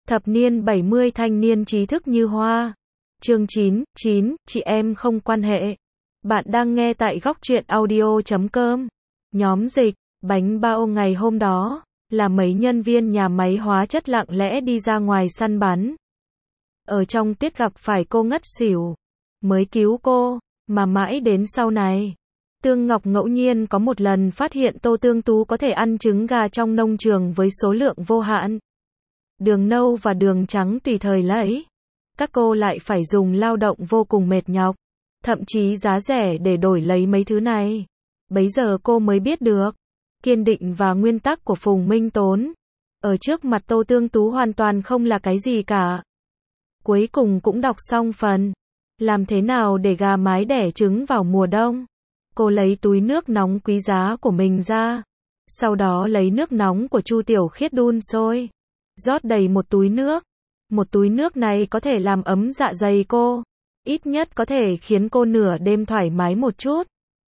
Thập niên 70 thanh niên trí thức như hoa. Chương 9, chị em không quan hệ. Bạn đang nghe tại góc truyện audio.com. Nhóm dịch, bánh bao ngày hôm đó, là mấy nhân viên nhà máy hóa chất lặng lẽ đi ra ngoài săn bắn. Ở trong tiết gặp phải cô ngất xỉu. Mới cứu cô, mà mãi đến sau này. Tương Ngọc ngẫu nhiên có một lần phát hiện Tô Tương Tú có thể ăn trứng gà trong nông trường với số lượng vô hạn. Đường nâu và đường trắng tùy thời lấy. Các cô lại phải dùng lao động vô cùng mệt nhọc, thậm chí giá rẻ để đổi lấy mấy thứ này. Bấy giờ cô mới biết được, kiên định và nguyên tắc của Phùng Minh Tốn. Ở trước mặt Tô Tương Tú hoàn toàn không là cái gì cả. Cuối cùng cũng đọc xong phần. Làm thế nào để gà mái đẻ trứng vào mùa đông? Cô lấy túi nước nóng quý giá của mình ra. Sau đó lấy nước nóng của Chu Tiểu Khiết đun sôi. Rót đầy một túi nước. Một túi nước này có thể làm ấm dạ dày cô. Ít nhất có thể khiến cô nửa đêm thoải mái một chút.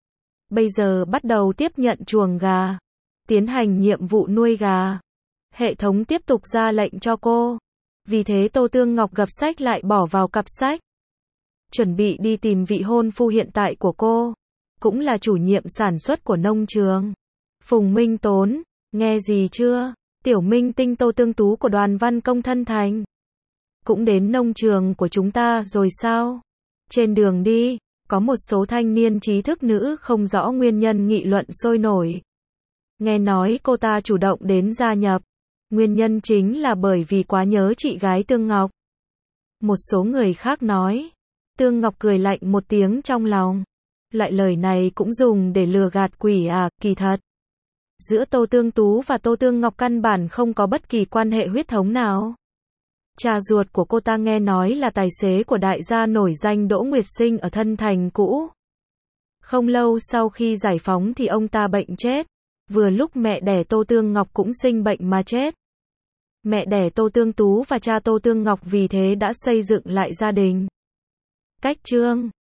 Bây giờ bắt đầu tiếp nhận chuồng gà. Tiến hành nhiệm vụ nuôi gà. Hệ thống tiếp tục ra lệnh cho cô. Vì thế Tô Tương Ngọc gập sách lại bỏ vào cặp sách. Chuẩn bị đi tìm vị hôn phu hiện tại của cô. Cũng là chủ nhiệm sản xuất của nông trường. Phùng Minh Tốn, nghe gì chưa? Tiểu minh tinh Tô Tương Tú của Đoàn Văn Công thân thành. Cũng đến nông trường của chúng ta rồi sao? Trên đường đi, có một số thanh niên trí thức nữ không rõ nguyên nhân nghị luận sôi nổi. Nghe nói cô ta chủ động đến gia nhập. Nguyên nhân chính là bởi vì quá nhớ chị gái Tương Ngọc. Một số người khác nói. Tương Ngọc cười lạnh một tiếng trong lòng. Loại lời này cũng dùng để lừa gạt quỷ à, kỳ thật. Giữa Tô Tương Tú và Tô Tương Ngọc căn bản không có bất kỳ quan hệ huyết thống nào. Cha ruột của cô ta nghe nói là tài xế của đại gia nổi danh Đỗ Nguyệt Sinh ở thân thành cũ. Không lâu sau khi giải phóng thì ông ta bệnh chết. Vừa lúc mẹ đẻ Tô Tương Ngọc cũng sinh bệnh mà chết. Mẹ đẻ Tô Tương Tú và cha Tô Tương Ngọc vì thế đã xây dựng lại gia đình. Cách chương